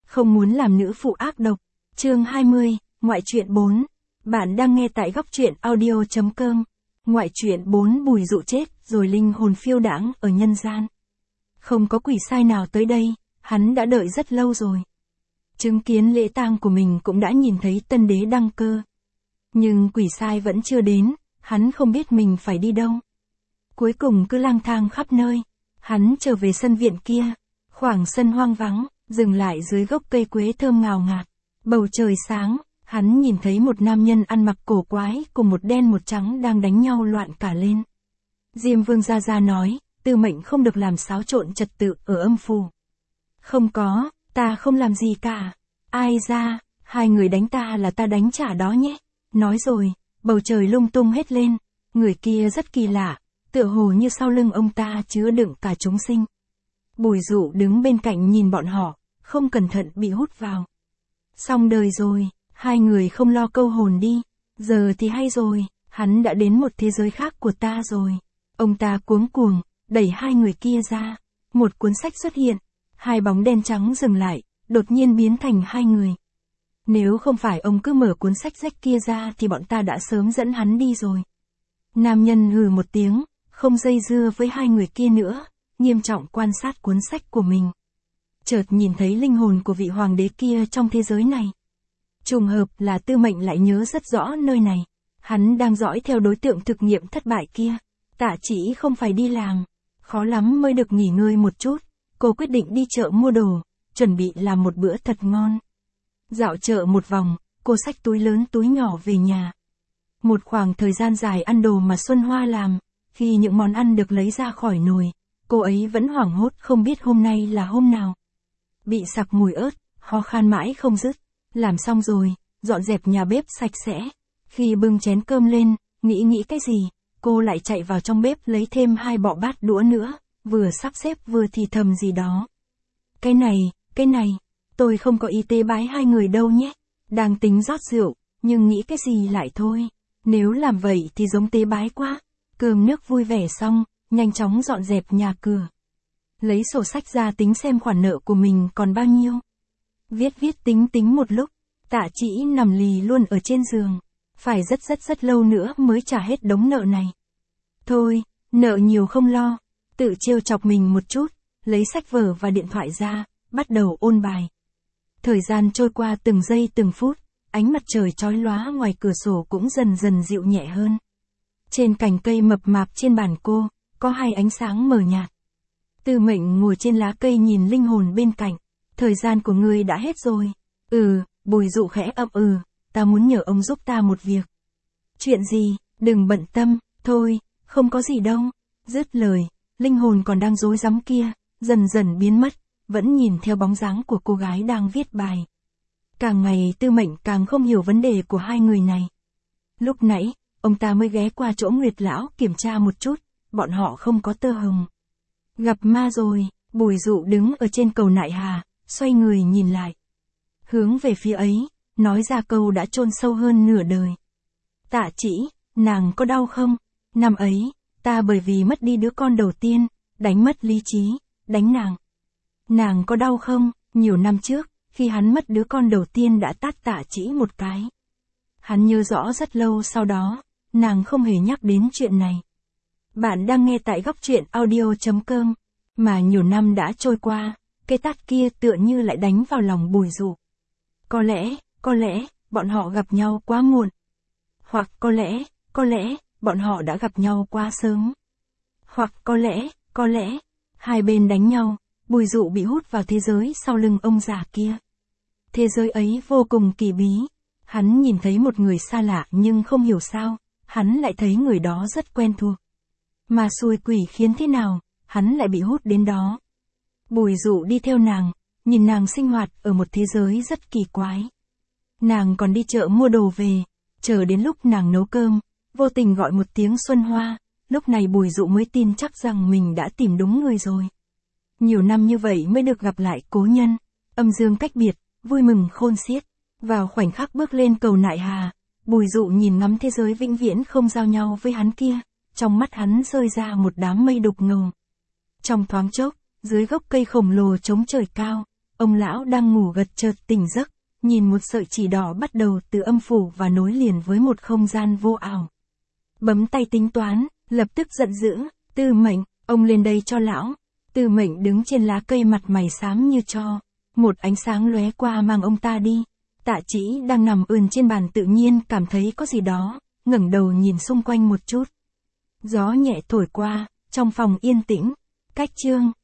Không muốn làm nữ phụ ác độc. Chương 20, ngoại truyện 4. Bạn đang nghe tại góc truyện audio.com. Ngoại truyện 4 Bùi Dụ chết rồi linh hồn phiêu đãng ở nhân gian. Không có quỷ sai nào tới đây, hắn đã đợi rất lâu rồi. Chứng kiến lễ tang của mình cũng đã nhìn thấy tân đế đăng cơ. Nhưng quỷ sai vẫn chưa đến, hắn không biết mình phải đi đâu. Cuối cùng cứ lang thang khắp nơi, hắn trở về sân viện kia, khoảng sân hoang vắng, dừng lại dưới gốc cây quế thơm ngào ngạt. Bầu trời sáng, hắn nhìn thấy một nam nhân ăn mặc cổ quái cùng một đen một trắng đang đánh nhau loạn cả lên. Diêm Vương Gia Gia nói, Tư Mệnh không được làm xáo trộn trật tự ở âm phủ. Không có, ta không làm gì cả. Ai ra, hai người đánh ta là ta đánh trả đó nhé. Nói rồi, bầu trời lung tung hết lên, người kia rất kỳ lạ, tựa hồ như sau lưng ông ta chứa đựng cả chúng sinh. Bùi Dụ đứng bên cạnh nhìn bọn họ, không cẩn thận bị hút vào. Xong đời rồi, hai người không lo câu hồn đi, giờ thì hay rồi, hắn đã đến một thế giới khác của ta rồi. Ông ta cuống cuồng, đẩy hai người kia ra, một cuốn sách xuất hiện, hai bóng đen trắng dừng lại, đột nhiên biến thành hai người. Nếu không phải ông cứ mở cuốn sách rách kia ra thì bọn ta đã sớm dẫn hắn đi rồi. Nam nhân hừ một tiếng, không dây dưa với hai người kia nữa, nghiêm trọng quan sát cuốn sách của mình. Chợt nhìn thấy linh hồn của vị hoàng đế kia trong thế giới này. Trùng hợp là Tư Mệnh lại nhớ rất rõ nơi này. Hắn đang dõi theo đối tượng thực nghiệm thất bại kia. Tạ Chỉ không phải đi làm, khó lắm mới được nghỉ ngơi một chút. Cô quyết định đi chợ mua đồ, chuẩn bị làm một bữa thật ngon. Dạo chợ một vòng, cô xách túi lớn túi nhỏ về nhà. Một khoảng thời gian dài ăn đồ mà Xuân Hoa làm, khi những món ăn được lấy ra khỏi nồi, cô ấy vẫn hoảng hốt không biết hôm nay là hôm nào. Bị sặc mùi ớt, ho khan mãi không dứt. Làm xong rồi, dọn dẹp nhà bếp sạch sẽ. Khi bưng chén cơm lên, nghĩ cái gì, cô lại chạy vào trong bếp lấy thêm 2 bọ bát đũa nữa, vừa sắp xếp vừa thì thầm gì đó. Cái này, tôi không có ý tế bái hai người đâu nhé. Đang tính rót rượu, nhưng nghĩ cái gì lại thôi. Nếu làm vậy thì giống tế bái quá. Cơm nước vui vẻ xong, nhanh chóng dọn dẹp nhà cửa. Lấy sổ sách ra tính xem khoản nợ của mình còn bao nhiêu. Viết tính một lúc, Tạ Chỉ nằm lì luôn ở trên giường. Phải rất lâu nữa mới trả hết đống nợ này. Thôi, nợ nhiều không lo. Tự trêu chọc mình một chút, lấy sách vở và điện thoại ra, bắt đầu ôn bài. Thời gian trôi qua từng giây từng phút, ánh mặt trời chói lóa ngoài cửa sổ cũng dần dần dịu nhẹ hơn. Trên cành cây mập mạp trên bàn cô, có 2 ánh sáng mờ nhạt. Tư Mệnh ngồi trên lá cây nhìn linh hồn bên cạnh. Thời gian của ngươi đã hết rồi. Bùi Dụ khẽ ậm ta muốn nhờ ông giúp ta một việc. Chuyện gì, đừng bận tâm, thôi, không có gì đâu. Dứt lời, linh hồn còn đang rối rắm kia, dần dần biến mất, vẫn nhìn theo bóng dáng của cô gái đang viết bài. Càng ngày Tư Mệnh càng không hiểu vấn đề của hai người này. Lúc nãy, ông ta mới ghé qua chỗ Nguyệt Lão kiểm tra một chút, bọn họ không có tơ hồng. Gặp ma rồi, Bùi Dụ đứng ở trên cầu Nại Hà, xoay người nhìn lại. Hướng về phía ấy, nói ra câu đã chôn sâu hơn nửa đời. Tạ Chỉ, nàng có đau không? Năm ấy, ta bởi vì mất đi đứa con đầu tiên, đánh mất lý trí, đánh nàng. Nàng có đau không? Nhiều năm trước, khi hắn mất đứa con đầu tiên đã tát Tạ Chỉ một cái. Hắn nhớ rõ rất lâu sau đó, nàng không hề nhắc đến chuyện này. Bạn đang nghe tại góc truyện audio.com, mà nhiều năm đã trôi qua, cái tát kia tựa như lại đánh vào lòng Bùi Dụ. Có lẽ, bọn họ gặp nhau quá muộn. Hoặc có lẽ, bọn họ đã gặp nhau quá sớm. Hoặc có lẽ, hai bên đánh nhau, Bùi Dụ bị hút vào thế giới sau lưng ông già kia. Thế giới ấy vô cùng kỳ bí. Hắn nhìn thấy một người xa lạ nhưng không hiểu sao, hắn lại thấy người đó rất quen thuộc. Mà xui quỷ khiến thế nào, hắn lại bị hút đến đó. Bùi Dụ đi theo nàng, nhìn nàng sinh hoạt ở một thế giới rất kỳ quái. Nàng còn đi chợ mua đồ về, chờ đến lúc nàng nấu cơm, vô tình gọi một tiếng Xuân Hoa, lúc này Bùi Dụ mới tin chắc rằng mình đã tìm đúng người rồi. Nhiều năm như vậy mới được gặp lại cố nhân, âm dương cách biệt, vui mừng khôn xiết. Vào khoảnh khắc bước lên cầu Nại Hà, Bùi Dụ nhìn ngắm thế giới vĩnh viễn không giao nhau với hắn kia, trong mắt hắn rơi ra một đám mây đục ngầu. Trong thoáng chốc, dưới gốc cây khổng lồ chống trời cao, ông lão đang ngủ gật chợt tỉnh giấc, nhìn một sợi chỉ đỏ bắt đầu từ âm phủ và nối liền với một không gian vô ảo. Bấm tay tính toán, lập tức giận dữ, Tư Mệnh, ông lên đây cho lão. Tư Mệnh đứng trên lá cây mặt mày xám như tro. Một ánh sáng lóe qua mang ông ta đi. Tạ Chỉ đang nằm ườn trên bàn tự nhiên cảm thấy có gì đó, ngẩng đầu nhìn xung quanh một chút. Gió nhẹ thổi qua, trong phòng yên tĩnh. Cách chương